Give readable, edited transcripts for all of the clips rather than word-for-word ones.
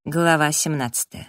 Глава 17.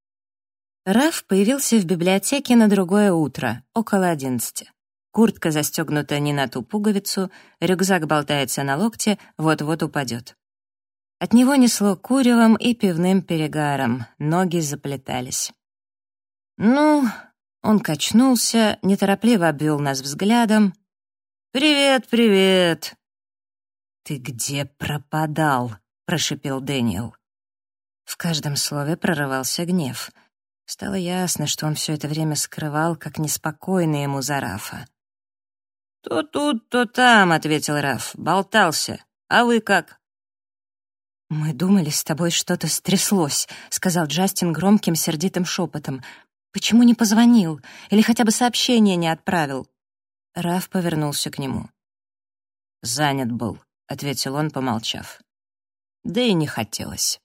Раф появился в библиотеке на другое утро, около 11. Куртка застегнута не на ту пуговицу, рюкзак болтается на локте, вот-вот упадет. От него несло куревом и пивным перегаром, ноги заплетались. «Ну...» — он качнулся, неторопливо обвел нас взглядом. «Привет, привет!» «Ты где пропадал?» — прошипел Дэниел. В каждом слове прорывался гнев. Стало ясно, что он все это время скрывал, как неспокойно ему за Рафа. «То тут, то там», — ответил Раф, — «болтался. А вы как?» «Мы думали, с тобой что-то стряслось», — сказал Джастин громким, сердитым шепотом. «Почему не позвонил? Или хотя бы сообщение не отправил?» Раф повернулся к нему. «Занят был», — ответил он, помолчав. «Да и не хотелось».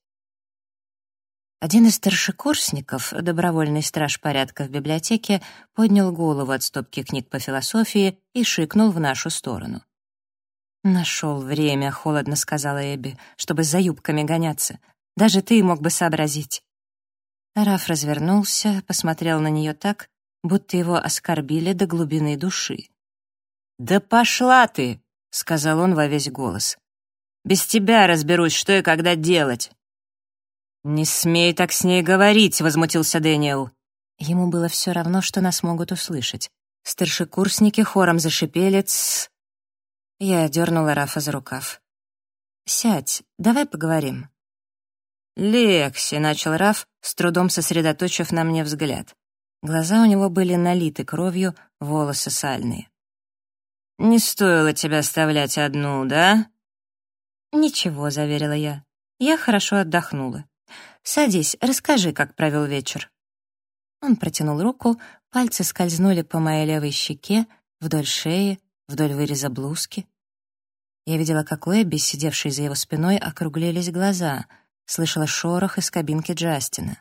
Один из старшекурсников, добровольный страж порядка в библиотеке, поднял голову от стопки книг по философии и шикнул в нашу сторону. «Нашел время», — холодно сказала Эбби, «чтобы за юбками гоняться. Даже ты мог бы сообразить». Раф развернулся, посмотрел на нее так, будто его оскорбили до глубины души. «Да пошла ты!» — сказал он во весь голос. «Без тебя разберусь, что и когда делать». «Не смей так с ней говорить», — возмутился Дэниел. Ему было все равно, что нас могут услышать. Старшекурсники хором зашипели «Тссс». Я дернула Рафа за рукав. «Сядь, давай поговорим». «Лекси», — начал Раф, с трудом сосредоточив на мне взгляд. Глаза у него были налиты кровью, волосы сальные. «Не стоило тебя оставлять одну, да?» «Ничего», — заверила я. «Я хорошо отдохнула. Садись, расскажи, как провел вечер». Он протянул руку, пальцы скользнули по моей левой щеке, вдоль шеи, вдоль выреза блузки. Я видела, как у Эбби, сидевшей за его спиной, округлились глаза, слышала шорох из кабинки Джастина.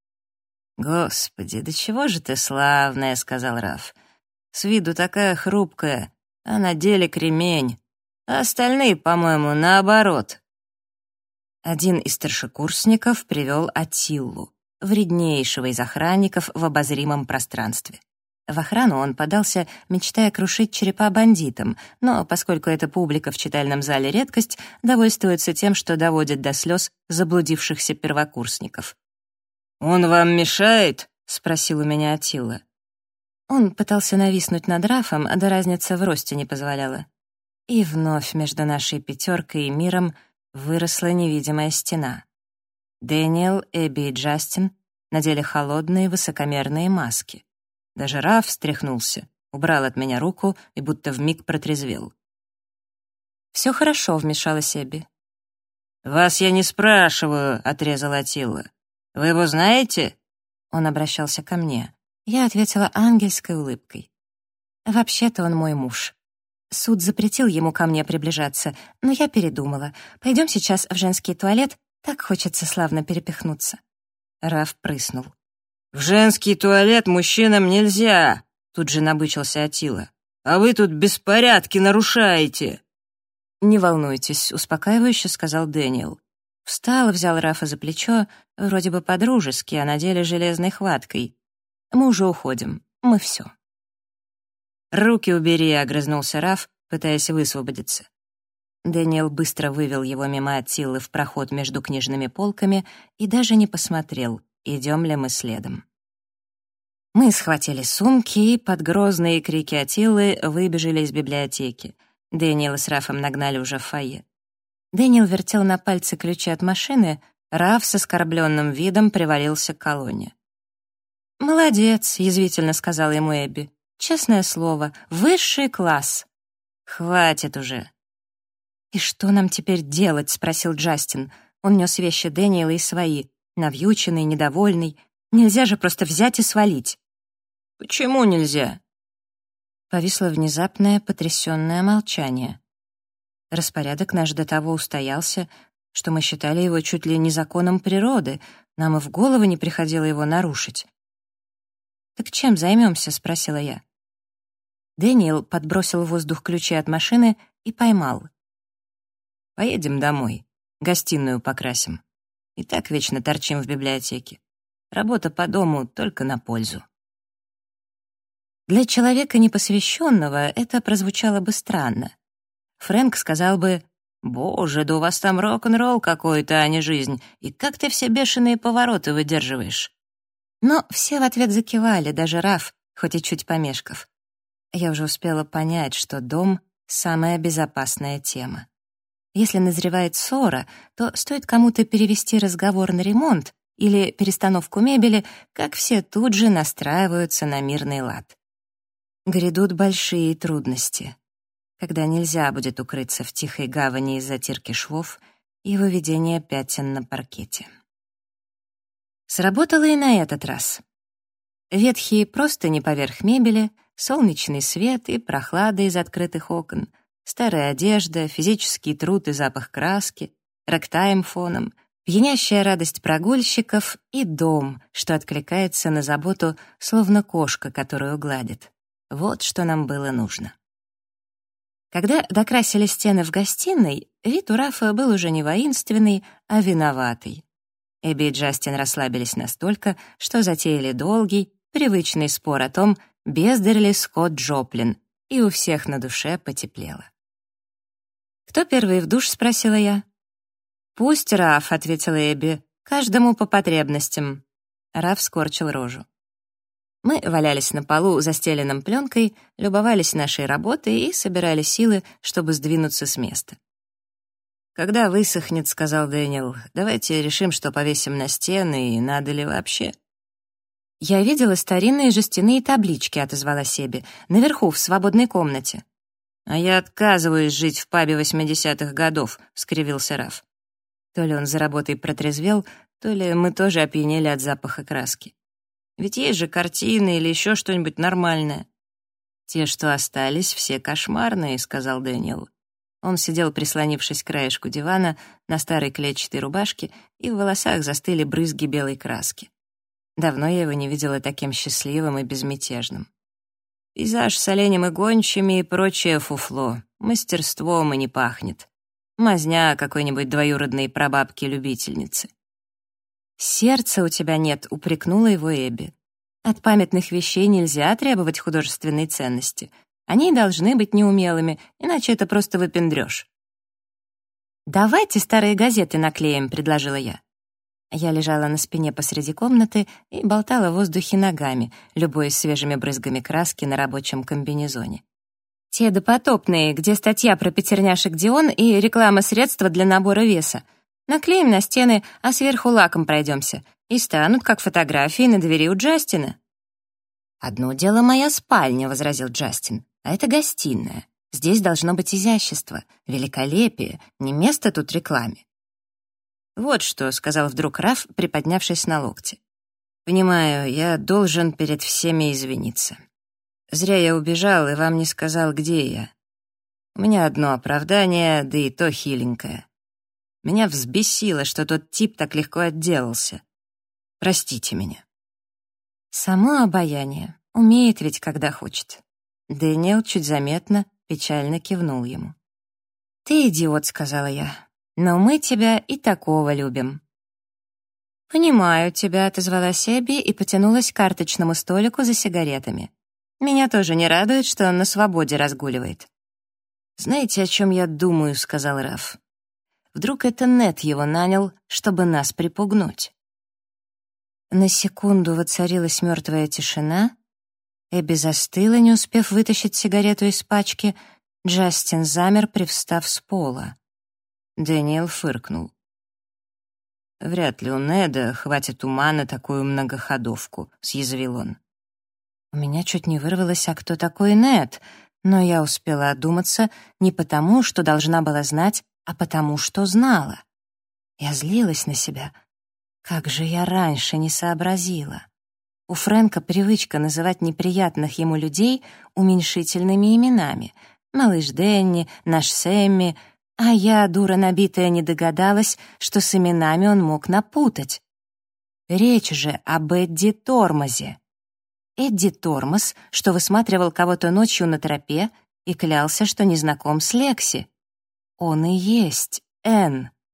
«Господи, да чего же ты славная», — сказал Раф. «С виду такая хрупкая, а на деле кремень. А остальные, по-моему, наоборот». Один из старшекурсников привел Атиллу, вреднейшего из охранников в обозримом пространстве. В охрану он подался, мечтая крушить черепа бандитам, но, поскольку эта публика в читальном зале редкость, довольствуется тем, что доводит до слез заблудившихся первокурсников. «Он вам мешает?» — спросил у меня Аттила. Он пытался нависнуть над Рафом, да разница в росте не позволяла. И вновь между нашей пятеркой и миром выросла невидимая стена. Дэниел, Эбби и Джастин надели холодные высокомерные маски. Даже Раф встряхнулся, убрал от меня руку и будто вмиг протрезвел. «Все хорошо», — вмешалась Эбби. «Вас я не спрашиваю», — отрезала Аттила. «Вы его знаете?» Он обращался ко мне. Я ответила ангельской улыбкой. «Вообще-то он мой муж. Суд запретил ему ко мне приближаться, но я передумала. Пойдем сейчас в женский туалет, так хочется славно перепихнуться». Раф прыснул. «В женский туалет мужчинам нельзя!» Тут же набычился Аттила. «А вы тут беспорядки нарушаете!» «Не волнуйтесь», — успокаивающе сказал Дэниел. Встал, взял Рафа за плечо, вроде бы по-дружески, а на деле железной хваткой. «Мы уже уходим, мы все». «Руки убери», — огрызнулся Раф, пытаясь высвободиться. Дэниел быстро вывел его мимо Аттилы в проход между книжными полками и даже не посмотрел, идем ли мы следом. Мы схватили сумки и под грозные крики Аттилы выбежали из библиотеки. Дэниела с Рафом нагнали уже в фойе. Дэниел вертел на пальце ключи от машины, Раф с оскорбленным видом привалился к колонне. «Молодец», — язвительно сказала ему Эбби. «Честное слово, высший класс». «Хватит уже». «И что нам теперь делать?» — спросил Джастин. Он нес вещи Дэниела и свои, навьюченный, недовольный. Нельзя же просто взять и свалить. «Почему нельзя?» Повисло внезапное потрясённое молчание. Распорядок наш до того устоялся, что мы считали его чуть ли не законом природы, нам и в голову не приходило его нарушить. «Так чем займемся?» — спросила я. Дэниел подбросил в воздух ключи от машины и поймал. «Поедем домой, гостиную покрасим». И так вечно торчим в библиотеке. Работа по дому только на пользу». Для человека непосвященного это прозвучало бы странно. Фрэнк сказал бы: «Боже, да у вас там рок-н-ролл какой-то, а не жизнь, и как ты все бешеные повороты выдерживаешь?» Но все в ответ закивали, даже Раф, хоть и чуть помешков. Я уже успела понять, что дом — самая безопасная тема. Если назревает ссора, то стоит кому-то перевести разговор на ремонт или перестановку мебели, как все тут же настраиваются на мирный лад. Грядут большие трудности, когда нельзя будет укрыться в тихой гавани из затирки швов и выведения пятен на паркете. Сработало и на этот раз. Ветхие простыни поверх мебели, солнечный свет и прохлада из открытых окон, старая одежда, физический труд и запах краски, рэгтайм фоном, пьянящая радость прогульщиков и дом, что откликается на заботу, словно кошка, которую гладит. Вот что нам было нужно. Когда докрасили стены в гостиной, вид у Рафа был уже не воинственный, а виноватый. Эбби и Джастин расслабились настолько, что затеяли долгий, привычный спор о том, бездарь ли Скотт Джоплин, и у всех на душе потеплело. «Кто первый в душ?» — спросила я. «Пусть Раф», — ответила Эбби, — «каждому по потребностям». Раф скорчил рожу. Мы валялись на полу, застеленном пленкой, любовались нашей работой и собирали силы, чтобы сдвинуться с места. «Когда высохнет, — сказал Дэниел, — давайте решим, что повесим на стены, и надо ли вообще». «Я видела старинные жестяные таблички», — отозвалась Эбби, — «наверху, в свободной комнате». «А я отказываюсь жить в пабе 80-х годов», — скривился Раф. То ли он за работой протрезвел, то ли мы тоже опьянели от запаха краски. Ведь есть же картины или еще что-нибудь нормальное. «Те, что остались, все кошмарные», — сказал Дэниел. Он сидел, прислонившись к краешку дивана, на старой клетчатой рубашке, и в волосах застыли брызги белой краски. Давно я его не видела таким счастливым и безмятежным. Пейзаж с оленем и гончими и прочее фуфло. Мастерством и не пахнет. Мазня какой-нибудь двоюродной прабабки-любительницы. «Сердца у тебя нет», — упрекнула его Эбби. «От памятных вещей нельзя требовать художественной ценности. Они должны быть неумелыми, иначе это просто выпендрёж». «Давайте старые газеты наклеим», — предложила я. Я лежала на спине посреди комнаты и болтала в воздухе ногами, любуясь свежими брызгами краски на рабочем комбинезоне. Те допотопные, где статья про пятерняшек Дион и реклама средства для набора веса. Наклеим на стены, а сверху лаком пройдемся. И станут, как фотографии на двери у Джастина. «Одно дело моя спальня», — возразил Джастин, «а это гостиная. Здесь должно быть изящество, великолепие, не место тут рекламе». «Вот что», — сказал вдруг Раф, приподнявшись на локте. «Понимаю, я должен перед всеми извиниться. Зря я убежал и вам не сказал, где я. У меня одно оправдание, да и то хиленькое. Меня взбесило, что тот тип так легко отделался. Простите меня». Само обаяние. Умеет ведь, когда хочет. Дэниел чуть заметно печально кивнул ему. «Ты идиот», — сказала я. «Но мы тебя и такого любим». «Понимаю тебя», — отозвалась Эбби и потянулась к карточному столику за сигаретами. «Меня тоже не радует, что он на свободе разгуливает». «Знаете, о чем я думаю?» — сказал Раф. «Вдруг это Нед его нанял, чтобы нас припугнуть?» На секунду воцарилась мертвая тишина. Эбби застыла, не успев вытащить сигарету из пачки. Джастин замер, привстав с пола. Дэниел фыркнул. «Вряд ли у Неда хватит ума на такую многоходовку», — съязвил он. У меня чуть не вырвалось, а кто такой Нед? Но я успела одуматься не потому, что должна была знать, а потому, что знала. Я злилась на себя. Как же я раньше не сообразила. У Фрэнка привычка называть неприятных ему людей уменьшительными именами. Малыш Дэнни, наш Сэмми. А я, дура набитая, не догадалась, что с именами он мог напутать. Речь же об Эдди Тормозе. Эдди Тормоз, что высматривал кого-то ночью на тропе и клялся, что не знаком с Лекси. Он и есть Энн.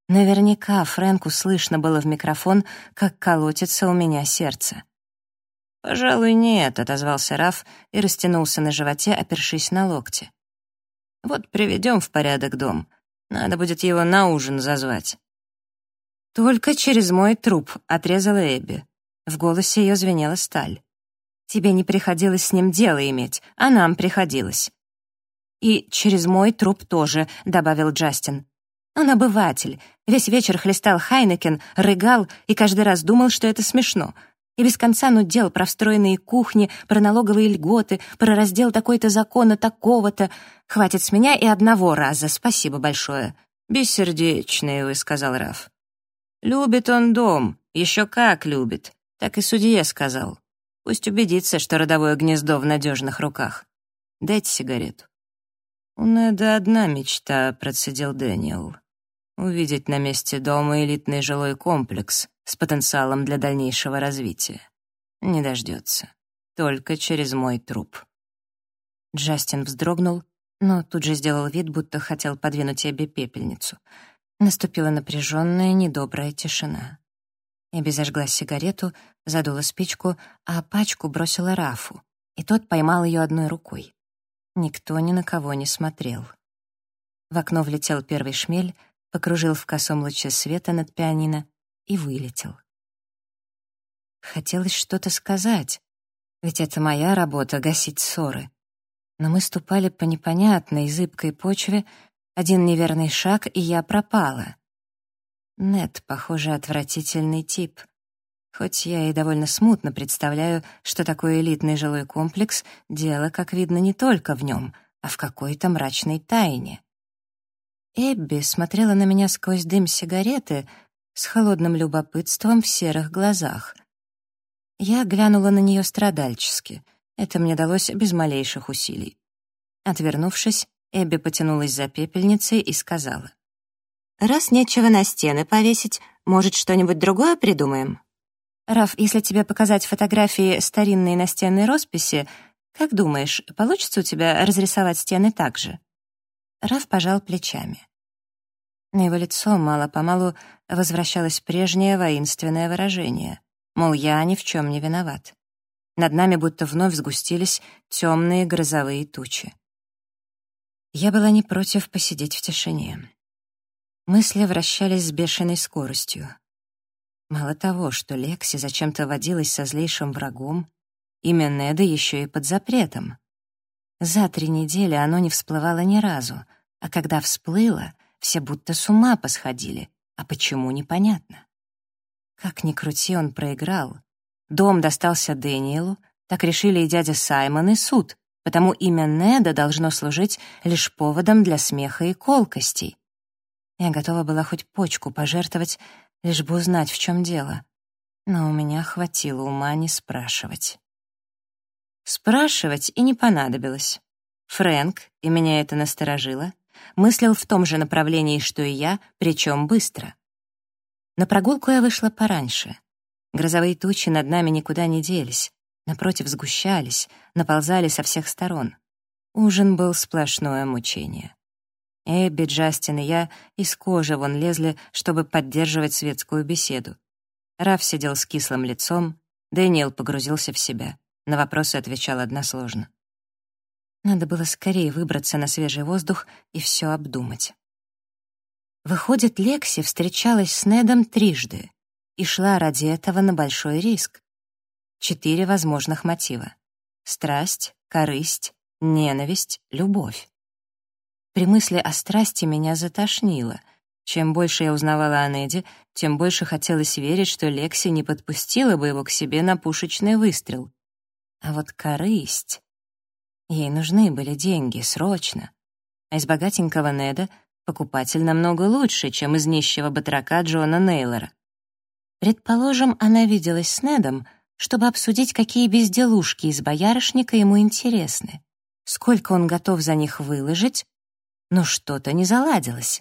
Наверняка Фрэнку слышно было в микрофон, как колотится у меня сердце. «Пожалуй, нет», — отозвался Раф и растянулся на животе, опершись на локти. «Вот приведем в порядок дом. Надо будет его на ужин зазвать». «Только через мой труп», — отрезала Эбби. В голосе ее звенела сталь. «Тебе не приходилось с ним дело иметь, а нам приходилось». «И через мой труп тоже», — добавил Джастин. «Он обыватель. Весь вечер хлестал Хайнекен, рыгал и каждый раз думал, что это смешно. И без конца нудел про встроенные кухни, про налоговые льготы, про раздел такой-то закона, такого-то. Хватит с меня и одного раза, спасибо большое». «Бессердечный вы», — сказал Раф. «Любит он дом, еще как любит. Так и судье сказал. Пусть убедится, что родовое гнездо в надежных руках. Дайте сигарету». «У Неда одна мечта», — процедил Дэниел. «Увидеть на месте дома элитный жилой комплекс с потенциалом для дальнейшего развития. Не дождется. Только через мой труп». Джастин вздрогнул, но тут же сделал вид, будто хотел подвинуть Эбби пепельницу. Наступила напряженная, недобрая тишина. Эбби зажгла сигарету, задула спичку, а пачку бросила Рафу, и тот поймал ее одной рукой. Никто ни на кого не смотрел. В окно влетел первый шмель, покружил в косом луче света над пианино и вылетел. Хотелось что-то сказать, ведь это моя работа — гасить ссоры. Но мы ступали по непонятной, зыбкой почве, один неверный шаг, и я пропала. Нед, похоже, отвратительный тип. Хоть я и довольно смутно представляю, что такой элитный жилой комплекс — дело, как видно, не только в нем, а в какой-то мрачной тайне. Эбби смотрела на меня сквозь дым сигареты с холодным любопытством в серых глазах. Я глянула на нее страдальчески. Это мне далось без малейших усилий. Отвернувшись, Эбби потянулась за пепельницей и сказала: «Раз нечего на стены повесить, может, что-нибудь другое придумаем?» «Раф, если тебе показать фотографии старинной настенной росписи, как думаешь, получится у тебя разрисовать стены так же?» Раф пожал плечами. На его лицо мало-помалу возвращалось прежнее воинственное выражение, мол, я ни в чем не виноват. Над нами будто вновь сгустились темные грозовые тучи. Я была не против посидеть в тишине. Мысли вращались с бешеной скоростью. Мало того, что Лекси зачем-то водилась со злейшим врагом, имя Неда еще и под запретом. За 3 недели оно не всплывало ни разу, а когда всплыло, все будто с ума посходили, а почему — непонятно. Как ни крути, он проиграл. Дом достался Дэниелу, так решили и дядя Саймон, и суд, потому имя Неда должно служить лишь поводом для смеха и колкостей. Я готова была хоть почку пожертвовать, лишь бы узнать, в чем дело. Но у меня хватило ума не спрашивать. Спрашивать и не понадобилось. Фрэнк, и меня это насторожило, мыслил в том же направлении, что и я, причем быстро. На прогулку я вышла пораньше. Грозовые тучи над нами никуда не делись, напротив, сгущались, наползали со всех сторон. Ужин был сплошное мучение. Эбби, Джастин и я из кожи вон лезли, чтобы поддерживать светскую беседу. Раф сидел с кислым лицом, Дэниел погрузился в себя. На вопросы отвечал односложно. Надо было скорее выбраться на свежий воздух и все обдумать. Выходит, Лекси встречалась с Недом 3 и шла ради этого на большой риск. 4 возможных мотива: страсть, корысть, ненависть, любовь. При мысли о страсти меня затошнило. Чем больше я узнавала о Неде, тем больше хотелось верить, что Лекси не подпустила бы его к себе на пушечный выстрел. А вот корысть... Ей нужны были деньги, срочно. А из богатенького Неда покупатель намного лучше, чем из нищего батрака Джона Нейлора. Предположим, она виделась с Недом, чтобы обсудить, какие безделушки из боярышника ему интересны, сколько он готов за них выложить, но что-то не заладилось.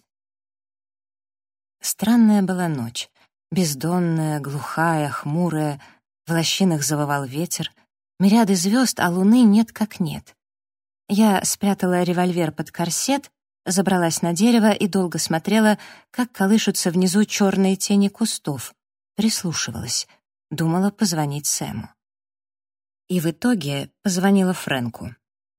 Странная была ночь, бездонная, глухая, хмурая, в лощинах завывал ветер, мириады звезд, а луны нет как нет. Я спрятала револьвер под корсет Забралась на дерево и долго смотрела, как колышутся внизу черные тени кустов. Прислушивалась. Думала позвонить Сэму. И в итоге позвонила Фрэнку.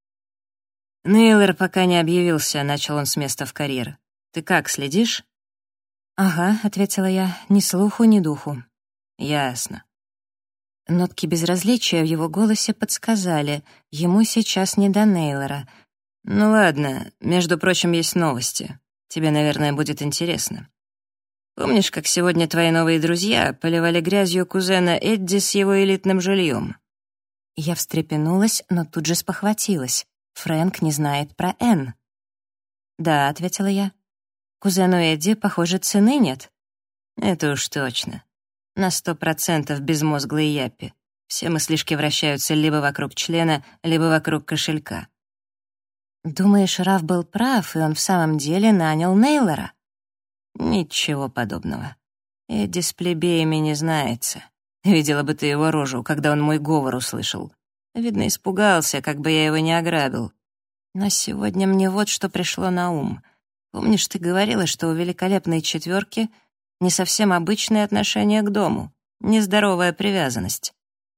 «Нейлор пока не объявился», — начал он с места в карьер. «Ты как, следишь?» «Ага», — ответила я, — «ни слуху, ни духу». «Ясно». Нотки безразличия в его голосе подсказали, ему сейчас не до Нейлора. «Ну ладно, между прочим, есть новости. Тебе, наверное, будет интересно. Помнишь, как сегодня твои новые друзья поливали грязью кузена Эдди с его элитным жильем?» Я встрепенулась, но тут же спохватилась. Фрэнк не знает про Энн. «Да», — ответила я. «Кузену Эдди, похоже, цены нет». «Это уж точно. На 100% безмозглые япи. Все мыслишки вращаются либо вокруг члена, либо вокруг кошелька». «Думаешь, Раф был прав, и он в самом деле нанял Нейлора?» «Ничего подобного. Эдди с плебеями не знается. Видела бы ты его рожу, когда он мой говор услышал. Видно, испугался, как бы я его не ограбил. Но сегодня мне вот что пришло на ум. Помнишь, ты говорила, что у великолепной четверки не совсем обычное отношение к дому, нездоровая привязанность?»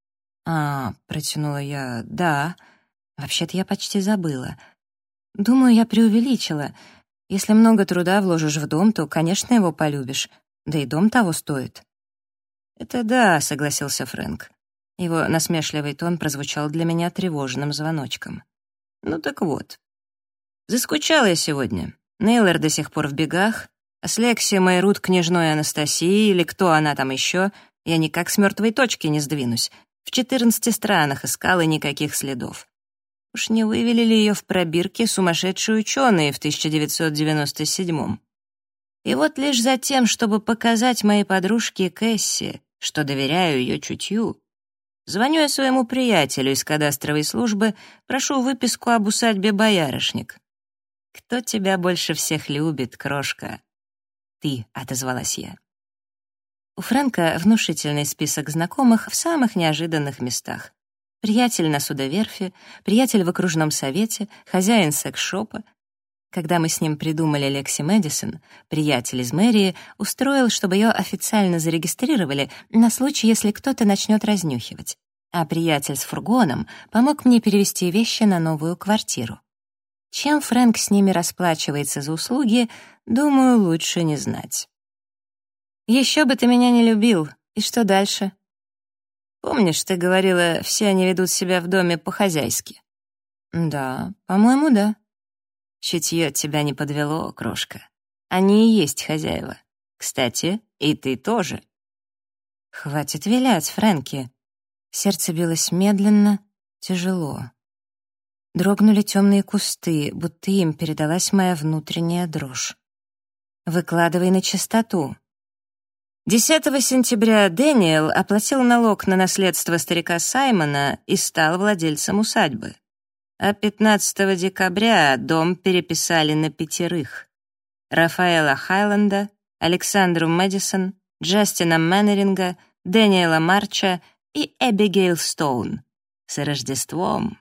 Протянула я, — «да. Вообще-то я почти забыла. Думаю, я преувеличила. Если много труда вложишь в дом, то, конечно, его полюбишь. Да и дом того стоит». «Это да», — согласился Фрэнк. Его насмешливый тон прозвучал для меня тревожным звоночком. «Ну так вот. Заскучала я сегодня. Нейлор до сих пор в бегах, а с Лекси Майрут княжной Анастасией, или кто она там еще, я никак с мертвой точки не сдвинусь. В 14 странах искала, никаких следов. Уж не вывели ли ее в пробирке сумасшедшие ученые в 1997-м? И вот лишь за тем, чтобы показать моей подружке Кэсси, что доверяю ее чутью, звоню я своему приятелю из кадастровой службы, прошу выписку об усадьбе «Боярышник». «Кто тебя больше всех любит, крошка?» «Ты», — отозвалась я. У Фрэнка внушительный список знакомых в самых неожиданных местах. Приятель на судоверфи, приятель в окружном совете, хозяин секс-шопа. Когда мы с ним придумали Лекси Мэдисон, приятель из мэрии устроил, чтобы ее официально зарегистрировали на случай, если кто-то начнет разнюхивать. А приятель с фургоном помог мне перевести вещи на новую квартиру. Чем Фрэнк с ними расплачивается за услуги, думаю, лучше не знать. «Еще бы ты меня не любил. И что дальше?» «Помнишь, ты говорила, все они ведут себя в доме по-хозяйски?» «Да, по-моему, да». «Чутье тебя не подвело, крошка. Они и есть хозяева. Кстати, и ты тоже». «Хватит вилять, Фрэнки». Сердце билось медленно, тяжело. Дрогнули темные кусты, будто им передалась моя внутренняя дрожь. «Выкладывай на чистоту». 10 сентября Дэниел оплатил налог на наследство старика Саймона и стал владельцем усадьбы. А 15 декабря дом переписали на 5: Рафаэла Хайленда, Александру Мэдисон, Джастина Мэннеринга, Дэниела Марча и Эбигейл Стоун. С Рождеством!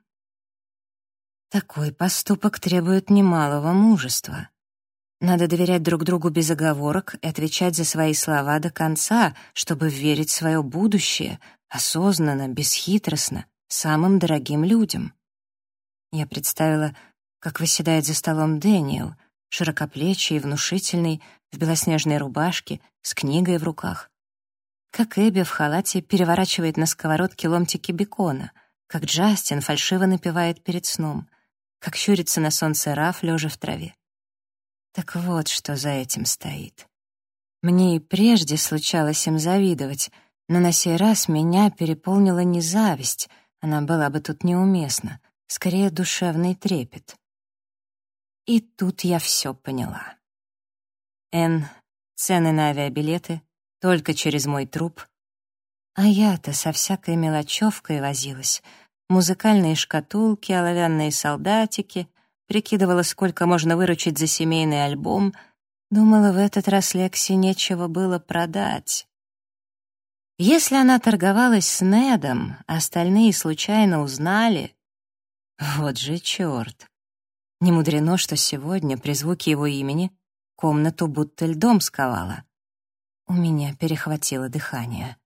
Такой поступок требует немалого мужества. Надо доверять друг другу без оговорок и отвечать за свои слова до конца, чтобы верить в свое будущее, осознанно, бесхитростно, самым дорогим людям. Я представила, как восседает за столом Дэниел, широкоплечий и внушительный, в белоснежной рубашке, с книгой в руках. Как Эбби в халате переворачивает на сковородке ломтики бекона, как Джастин фальшиво напевает перед сном, как щурится на солнце Раф, лежа в траве. Так вот, что за этим стоит. Мне и прежде случалось им завидовать, но на сей раз меня переполнила не зависть, она была бы тут неуместна, скорее душевный трепет. И тут я все поняла. Энн, цены на авиабилеты, только через мой труп. А я-то со всякой мелочевкой возилась. Музыкальные шкатулки, оловянные солдатики, прикидывала, сколько можно выручить за семейный альбом. Думала, в этот раз Лекси нечего было продать. Если она торговалась с Недом, а остальные случайно узнали... Вот же черт! Не мудрено, что сегодня, при звуке его имени, комнату будто льдом сковало. У меня перехватило дыхание.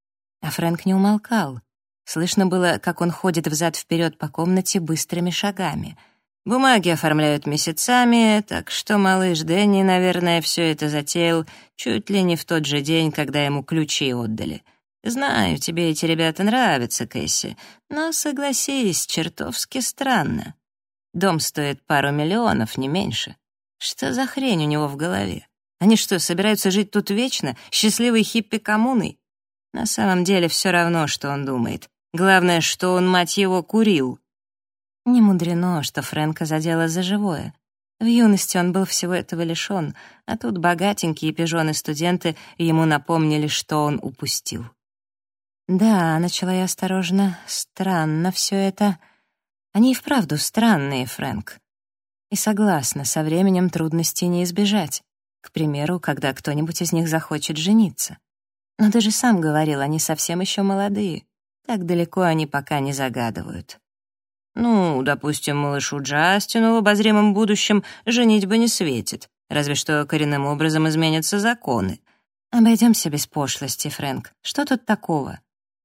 А Фрэнк не умолкал. Слышно было, как он ходит взад-вперед по комнате быстрыми шагами. Бумаги оформляют месяцами, так что малыш Дэнни, наверное, все это затеял чуть ли не в тот же день, когда ему ключи отдали. Знаю, тебе эти ребята нравятся, Кэсси, но, согласись, чертовски странно. Дом стоит пару миллионов, не меньше. Что за хрень у него в голове? Они что, собираются жить тут вечно, счастливой хиппи-коммуной? На самом деле все равно, что он думает. Главное, что он, мать его, курил. Не мудрено, что Фрэнка задело за живое. В юности он был всего этого лишён, а тут богатенькие пижоны-студенты ему напомнили, что он упустил. «Да», — начала я осторожно, — «странно все это. Они и вправду странные, Фрэнк. И согласна, со временем трудностей не избежать. К примеру, когда кто-нибудь из них захочет жениться. Но ты же сам говорил, они совсем еще молодые. Так далеко они пока не загадывают». «Ну, допустим, малышу Джастину в обозримом будущем женитьба не светит, разве что коренным образом изменятся законы». «Обойдемся без пошлости, Фрэнк. Что тут такого?»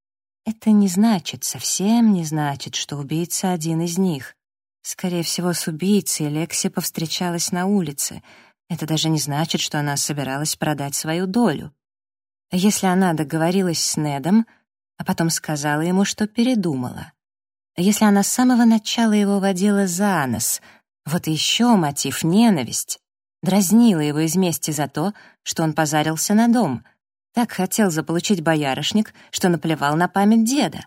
«Это не значит, совсем не значит, что убийца один из них. Скорее всего, с убийцей Лекси повстречалась на улице. Это даже не значит, что она собиралась продать свою долю. Если она договорилась с Недом, а потом сказала ему, что передумала. Если она с самого начала его водила за нос, вот еще мотив — ненависть. Дразнила его из мести за то, что он позарился на дом. Так хотел заполучить боярышник, что наплевал на память деда.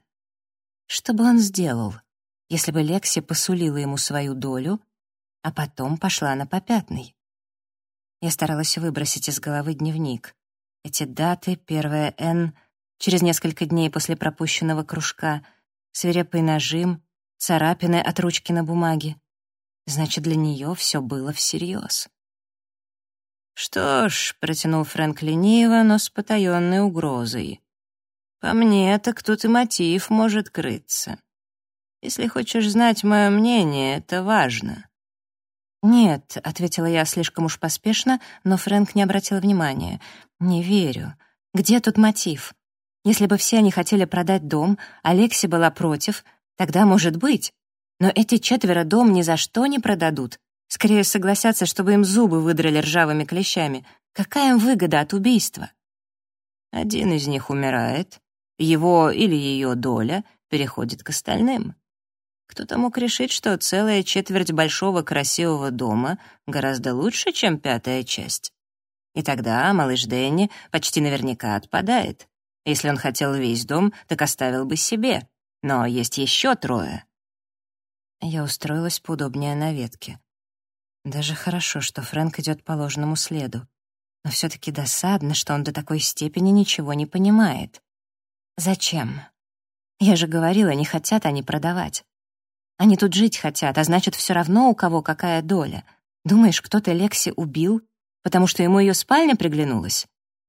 Что бы он сделал, если бы Лекси посулила ему свою долю, а потом пошла на попятный? Я старалась выбросить из головы дневник. Эти даты, 1 Н, через несколько дней после пропущенного кружка, свирепый нажим, царапины от ручки на бумаге. Значит, для нее все было всерьез. «Что ж», — протянул Фрэнк лениво, но с потаенной угрозой, «по мне, так тут и мотив может крыться. Если хочешь знать мое мнение, это важно». «Нет», — ответила я слишком уж поспешно, но Фрэнк не обратил внимания. «Не верю. Где тут мотив? Если бы все они хотели продать дом, а Лекси была против, тогда может быть. Но эти 4 дом ни за что не продадут. Скорее согласятся, чтобы им зубы выдрали ржавыми клещами. Какая им выгода от убийства?» «Один из них умирает, его или ее доля переходит к остальным. Кто-то мог решить, что целая четверть большого красивого дома гораздо лучше, чем 5-я часть. И тогда малыш Дэнни почти наверняка отпадает. Если он хотел весь дом, так оставил бы себе. Но есть еще 3. Я устроилась поудобнее на ветке. Даже хорошо, что Фрэнк идет по ложному следу. Но все-таки досадно, что он до такой степени ничего не понимает. Зачем? Я же говорила, не хотят они продавать. Они тут жить хотят, а значит, все равно у кого какая доля. Думаешь, кто-то Лекси убил, потому что ему ее спальня приглянулась?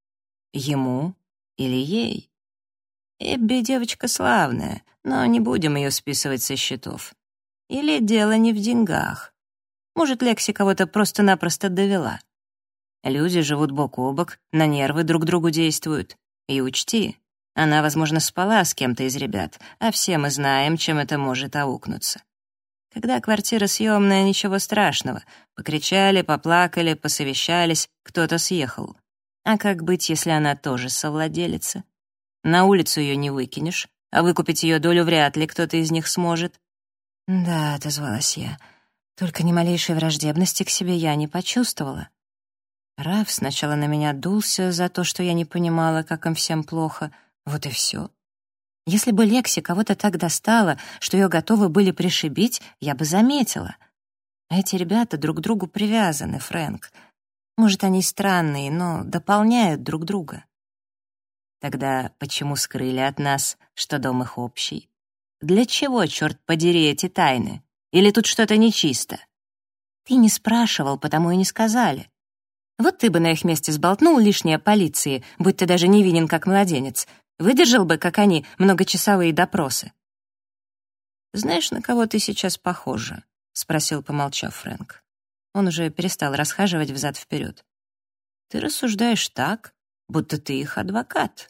Ему или ей? Эбби девочка славная, но не будем ее списывать со счетов. Или дело не в деньгах. Может, Лекси кого-то просто-напросто довела. Люди живут бок о бок, на нервы друг другу действуют. И учти, она, возможно, спала с кем-то из ребят, а все мы знаем, чем это может аукнуться. Когда квартира съемная, ничего страшного. Покричали, поплакали, посовещались, кто-то съехал. А как быть, если она тоже совладелица? На улицу ее не выкинешь, а выкупить ее долю вряд ли кто-то из них сможет. «Да», — отозвалась я, — «только ни малейшей враждебности к себе я не почувствовала». Раф сначала на меня дулся за то, что я не понимала, как им всем плохо. Вот и все. Если бы Лекси кого-то так достала, что ее готовы были пришибить, я бы заметила. А эти ребята друг к другу привязаны, Фрэнк. Может, они странные, но дополняют друг друга. Тогда почему скрыли от нас, что дом их общий? Для чего, черт подери, эти тайны? Или тут что-то нечисто? Ты не спрашивал, потому и не сказали. Вот ты бы на их месте сболтнул лишнее полиции, будь ты даже невинен, как младенец. Выдержал бы, как они, многочасовые допросы. Знаешь, на кого ты сейчас похожа? — спросил, помолчав, Фрэнк. Он уже перестал расхаживать взад-вперед. «Ты рассуждаешь так, будто ты их адвокат».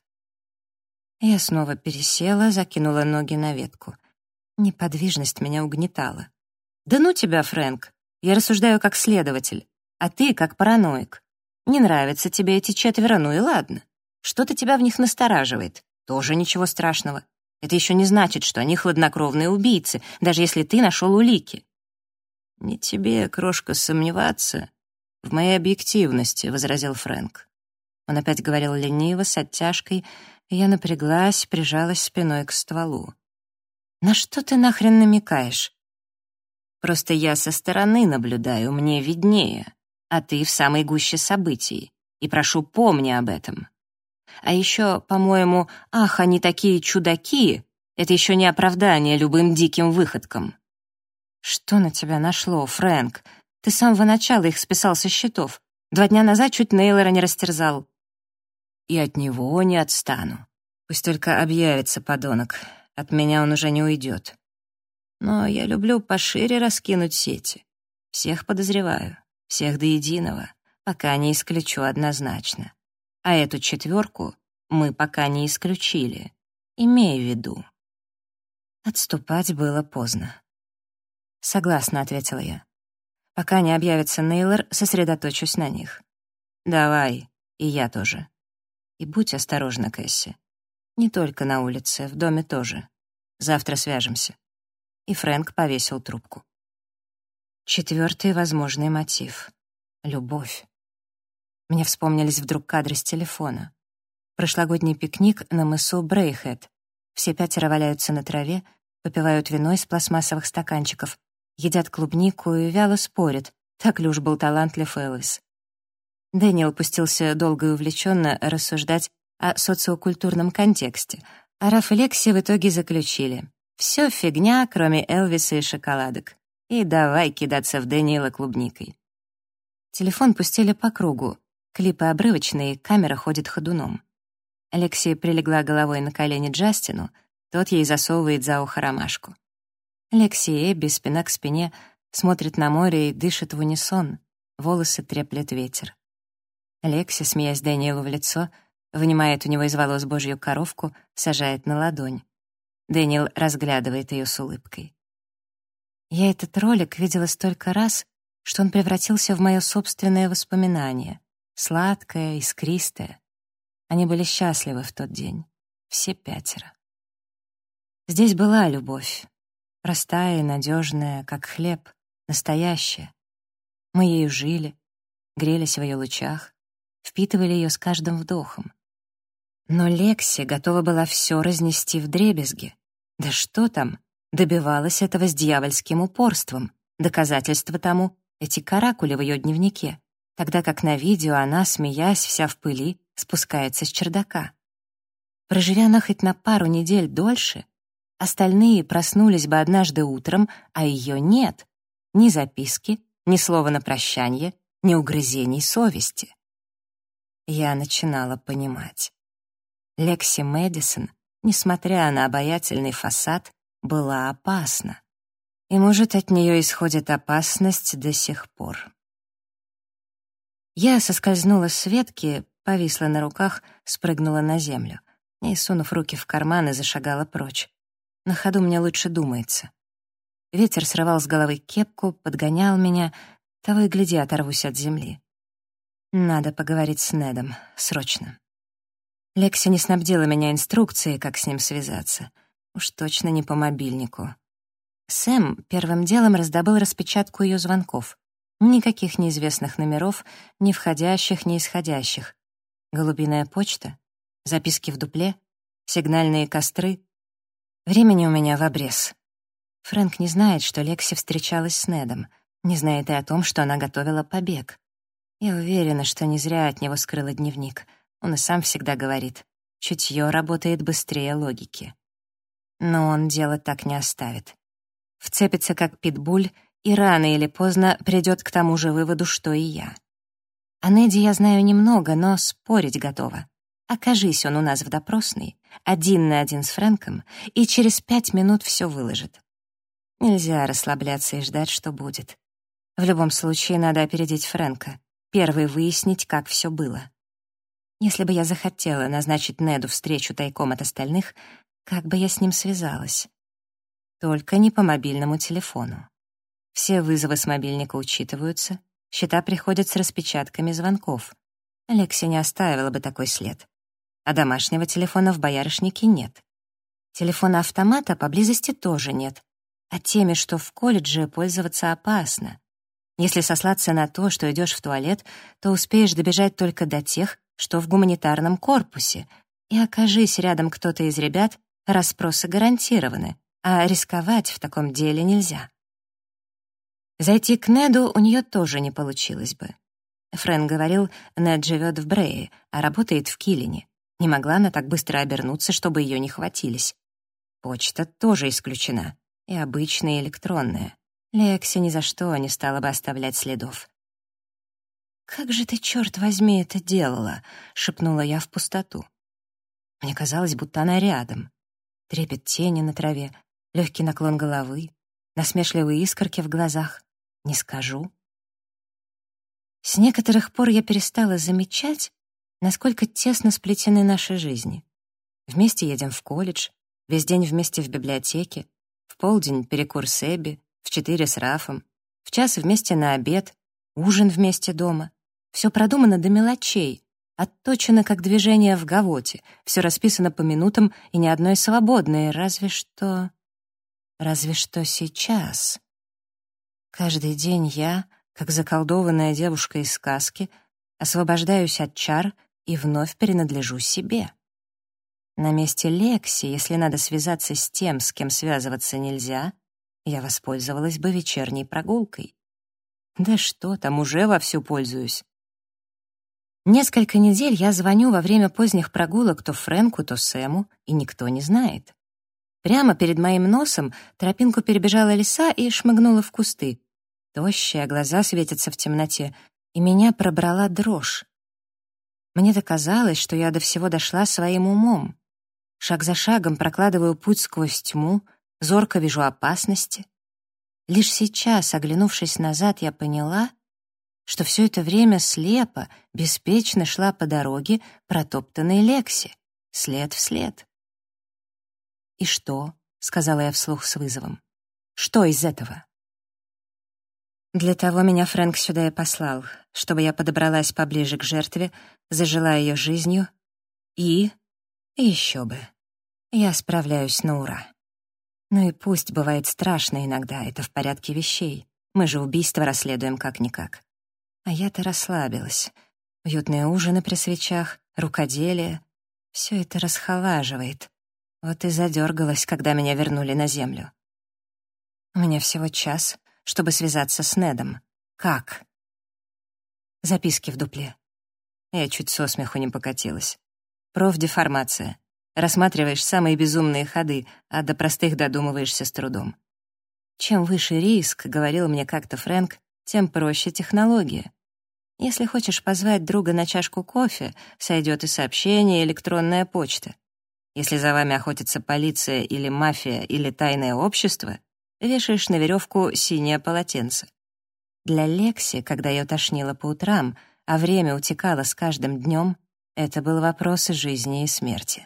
Я снова пересела, закинула ноги на ветку. Неподвижность меня угнетала. «Да ну тебя, Фрэнк! Я рассуждаю как следователь, а ты как параноик. Не нравятся тебе эти четверо, ну и ладно. Что-то тебя в них настораживает. Тоже ничего страшного. Это еще не значит, что они хладнокровные убийцы, даже если ты нашел улики». «Не тебе, крошка, сомневаться в моей объективности», — возразил Фрэнк. Он опять говорил лениво, с оттяжкой, и я напряглась, прижалась спиной к стволу. «На что ты нахрен намекаешь?» «Просто я со стороны наблюдаю, мне виднее, а ты в самой гуще событий, и прошу, помни об этом. А еще, по-моему, ах, они такие чудаки, это еще не оправдание любым диким выходкам». «Что на тебя нашло, Фрэнк? Ты с самого начала их списал со счетов. 2 дня назад чуть Нейлора не растерзал». «И от него не отстану. Пусть только объявится подонок. От меня он уже не уйдет. Но я люблю пошире раскинуть сети. Всех подозреваю, всех до единого, пока не исключу однозначно. А эту 4 мы пока не исключили. Имей в виду». Отступать было поздно. «Согласна», — ответила я. «Пока не объявится Нейлор, сосредоточусь на них». «Давай, и я тоже. И будь осторожна, Кэсси. Не только на улице, в доме тоже. Завтра свяжемся». И Фрэнк повесил трубку. 4-й возможный мотив — любовь. Мне вспомнились вдруг кадры с телефона. Прошлогодний пикник на мысу Брейхед. Все 5 валяются на траве, попивают вино из пластмассовых стаканчиков, едят клубнику и вяло спорят, так ли уж был талантлив Элвис. Дэниел пустился долго и увлеченно рассуждать о социокультурном контексте, а Раф и Лекси в итоге заключили: «Всё фигня, кроме Элвиса и шоколадок. И давай кидаться в Дэниела клубникой». Телефон пустили по кругу. Клипы обрывочные, камера ходит ходуном. Лекси прилегла головой на колени Джастину, тот ей засовывает за ухо ромашку. Лекси и Эбби спина к спине смотрят на море и дышат в унисон, волосы треплет ветер. Лекси, смеясь Дэниелу в лицо, вынимает у него из волос божью коровку, сажает на ладонь. Дэниел разглядывает ее с улыбкой. Я этот ролик видела столько раз, что он превратился в мое собственное воспоминание, сладкое, искристое. Они были счастливы в тот день, все 5. Здесь была любовь, простая и надежная, как хлеб, настоящая. Мы ею жили, грелись в ее лучах, впитывали ее с каждым вдохом. Но Лекси готова была все разнести вдребезги. Да что там, добивалась этого с дьявольским упорством. Доказательство тому — эти каракули в ее дневнике, тогда как на видео она, смеясь, вся в пыли, спускается с чердака. Проживя она хоть на пару недель дольше, остальные проснулись бы однажды утром, а ее нет. Ни записки, ни слова на прощанье, ни угрызений совести. Я начинала понимать. Лекси Мэдисон, несмотря на обаятельный фасад, была опасна. И, может, от нее исходит опасность до сих пор. Я соскользнула с ветки, повисла на руках, спрыгнула на землю и, сунув руки в карманы, зашагала прочь. На ходу мне лучше думается. Ветер срывал с головы кепку, подгонял меня, того и гляди, оторвусь от земли. Надо поговорить с Недом, срочно. Лекси не снабдила меня инструкцией, как с ним связаться. Уж точно не по мобильнику. Сэм первым делом раздобыл распечатку ее звонков. Никаких неизвестных номеров, ни входящих, ни исходящих. Голубиная почта, записки в дупле, сигнальные костры. Времени у меня в обрез. Фрэнк не знает, что Лекси встречалась с Недом, не знает и о том, что она готовила побег. Я уверена, что не зря от него скрыла дневник. Он и сам всегда говорит, чутье работает быстрее логики. Но он дело так не оставит. Вцепится как питбуль и рано или поздно придет к тому же выводу, что и я. О Неде я знаю немного, но спорить готова. Окажись он у нас в допросной, 1 на 1 с Фрэнком, и через 5 минут все выложит. Нельзя расслабляться и ждать, что будет. В любом случае, надо опередить Фрэнка, первый выяснить, как все было. Если бы я захотела назначить Неду встречу тайком от остальных, как бы я с ним связалась? Только не по мобильному телефону. Все вызовы с мобильника учитываются, счета приходят с распечатками звонков. Лекси не оставила бы такой след. А домашнего телефона в боярышнике нет. Телефона-автомата поблизости тоже нет. А теми, что в колледже, пользоваться опасно. Если сослаться на то, что идешь в туалет, то успеешь добежать только до тех, что в гуманитарном корпусе. И окажись рядом кто-то из ребят, расспросы гарантированы, а рисковать в таком деле нельзя. Зайти к Неду у нее тоже не получилось бы. Фрэнк говорил, Нед живет в Брее, а работает в Киллине. Не могла она так быстро обернуться, чтобы ее не хватились. Почта тоже исключена, и обычная, и электронная. Лекси ни за что не стала бы оставлять следов. «Как же ты, черт возьми, это делала?» — шепнула я в пустоту. Мне казалось, будто она рядом. Трепет тени на траве, легкий наклон головы, насмешливые искорки в глазах. Не скажу. С некоторых пор я перестала замечать, насколько тесно сплетены наши жизни. Вместе едем в колледж, весь день вместе в библиотеке, в полдень перекур с Эбби, в 4 с Рафом, в час вместе на обед, ужин вместе дома. Все продумано до мелочей, отточено как движение в гавоте, все расписано по минутам и ни одной свободной, разве что сейчас. Каждый день я, как заколдованная девушка из сказки, освобождаюсь от чар и вновь принадлежу себе. На месте Лекси, если надо связаться с тем, с кем связываться нельзя, я воспользовалась бы вечерней прогулкой. Да что там, уже вовсю пользуюсь. Несколько недель я звоню во время поздних прогулок то Фрэнку, то Сэму, и никто не знает. Прямо перед моим носом тропинку перебежала лиса и шмыгнула в кусты. Тощая, глаза светятся в темноте, и меня пробрала дрожь. Мне-то казалось, что я до всего дошла своим умом. Шаг за шагом прокладываю путь сквозь тьму, зорко вижу опасности. Лишь сейчас, оглянувшись назад, я поняла, что все это время слепо, беспечно шла по дороге, протоптанной Лекси, след в след. «И что?» — сказала я вслух с вызовом. «Что из этого?» Для того меня Фрэнк сюда и послал, чтобы я подобралась поближе к жертве, зажила ее жизнью и еще бы. Я справляюсь на ура. Ну и пусть бывает страшно иногда, это в порядке вещей. Мы же убийство расследуем как-никак. А я-то расслабилась. Уютные ужины при свечах, рукоделие. Все это расхолаживает. Вот и задергалась, когда меня вернули на землю. У меня всего час, чтобы связаться с Недом. Как? Записки в дупле. Я чуть со смеху не покатилась. Профдеформация. Рассматриваешь самые безумные ходы, а до простых додумываешься с трудом. Чем выше риск, говорил мне как-то Фрэнк, тем проще технология. Если хочешь позвать друга на чашку кофе, сойдет и сообщение, и электронная почта. Если за вами охотится полиция или мафия или тайное общество, вешаешь на веревку синее полотенце. Для Лекси, когда ее тошнило по утрам, а время утекало с каждым днем, это был вопрос жизни и смерти.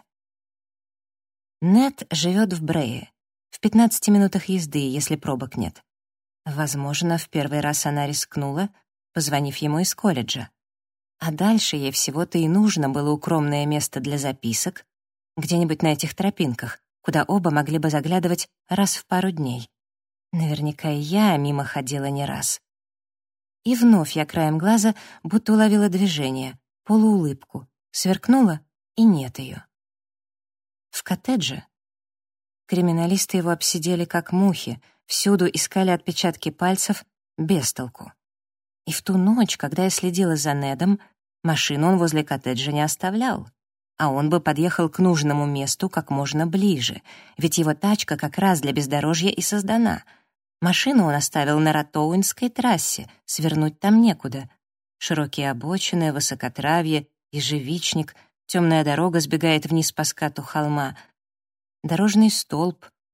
Нед живет в Брее, в 15 минутах езды, если пробок нет. Возможно, в первый раз она рискнула, позвонив ему из колледжа. А дальше ей всего-то и нужно было укромное место для записок, где-нибудь на этих тропинках, куда оба могли бы заглядывать раз в пару дней. Наверняка и я мимо ходила не раз. И вновь я краем глаза будто уловила движение, полуулыбку, сверкнула, и нет ее. В коттедже криминалисты его обсидели как мухи, всюду искали отпечатки пальцев, без толку. И в ту ночь, когда я следила за Недом, машину он возле коттеджа не оставлял, а он бы подъехал к нужному месту как можно ближе, ведь его тачка как раз для бездорожья и создана. Машину он оставил на Ротоуинской трассе, свернуть там некуда. Широкие обочины, высокотравье, ежевичник, темная дорога сбегает вниз по скату холма. Дорожный столб,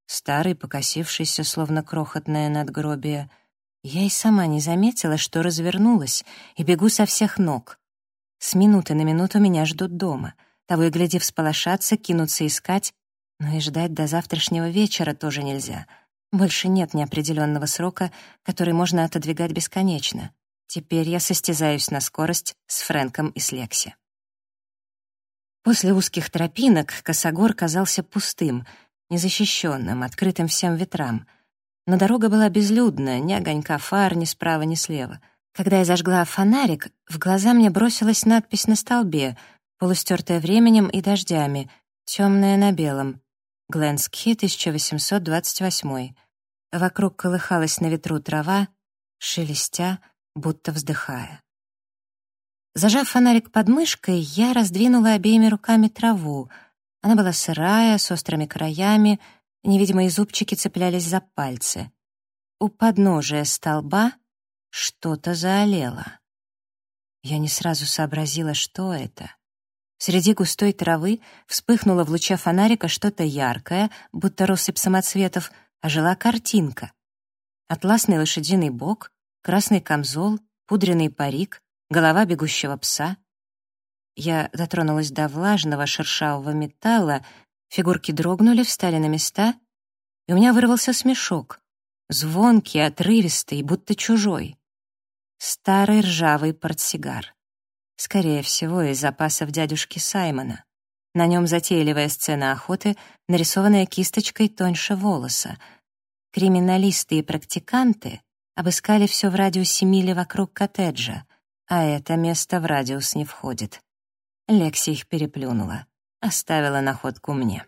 старый, покосившийся, словно крохотное надгробие. Я и сама не заметила, что развернулась и бегу со всех ног. С минуты на минуту меня ждут дома. Того и гляди всполошаться, кинуться искать, но и ждать до завтрашнего вечера тоже нельзя. Больше нет неопределенного срока, который можно отодвигать бесконечно. Теперь я состязаюсь на скорость с Фрэнком и с Лекси. После узких тропинок косогор казался пустым, незащищенным, открытым всем ветрам. Но дорога была безлюдная, ни огонька фар ни справа, ни слева. Когда я зажгла фонарик, в глаза мне бросилась надпись на столбе, полустертая временем и дождями, темная на белом. Гленски, 1828. Вокруг колыхалась на ветру трава, шелестя, будто вздыхая. Зажав фонарик под мышкой, я раздвинула обеими руками траву. Она была сырая, с острыми краями, невидимые зубчики цеплялись за пальцы. У подножия столба что-то заолело. Я не сразу сообразила, что это. Среди густой травы вспыхнуло в луче фонарика что-то яркое, будто россыпь самоцветов, ожила картинка. Атласный лошадиный бок, красный камзол, пудренный парик, голова бегущего пса. Я дотронулась до влажного шершавого металла, фигурки дрогнули, встали на места, и у меня вырвался смешок. Звонкий, отрывистый, будто чужой. Старый ржавый портсигар. Скорее всего, из запасов дядюшки Саймона. На нем затейливая сцена охоты, нарисованная кисточкой тоньше волоса. Криминалисты и практиканты обыскали все в радиусе мили вокруг коттеджа, а это место в радиус не входит. Лекси их переплюнула, оставила находку мне.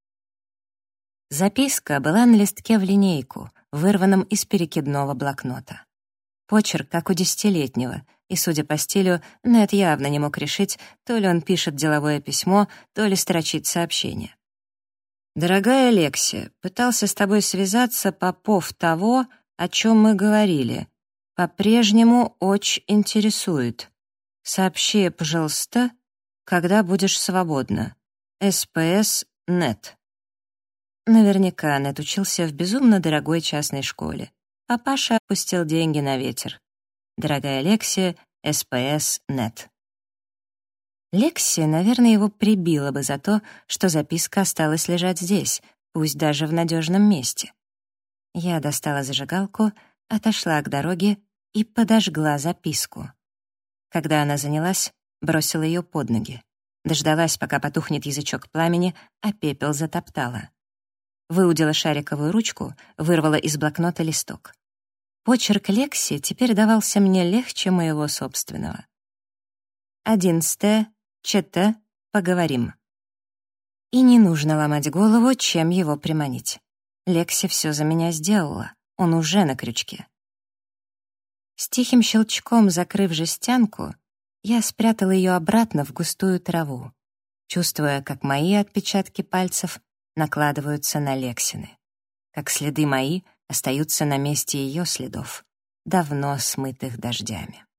Записка была на листке в линейку, вырванном из перекидного блокнота. Почерк, как у 10-летнего, и, судя по стилю, Нед явно не мог решить, то ли он пишет деловое письмо, то ли строчит сообщение. «Дорогая Лекси, пытался с тобой связаться по поводу того, о чем мы говорили. По-прежнему очень интересует. Сообщи, пожалуйста, когда будешь свободна. СПС Нет». Наверняка Нед учился в безумно дорогой частной школе. Папаша опустил деньги на ветер. Дорогая Лекси, СПС Нет. Лекси, наверное, его прибила бы за то, что записка осталась лежать здесь, пусть даже в надежном месте. Я достала зажигалку, отошла к дороге и подожгла записку. Когда она занялась, бросила ее под ноги. Дождалась, пока потухнет язычок пламени, а пепел затоптала. Выудила шариковую ручку, вырвала из блокнота листок. Почерк Лекси теперь давался мне легче моего собственного. 11. ЧТ. Поговорим. И не нужно ломать голову, чем его приманить. Лекси все за меня сделала, он уже на крючке. С тихим щелчком закрыв жестянку, я спрятала ее обратно в густую траву, чувствуя, как мои отпечатки пальцев накладываются на Лексины, как следы мои остаются на месте ее следов, давно смытых дождями.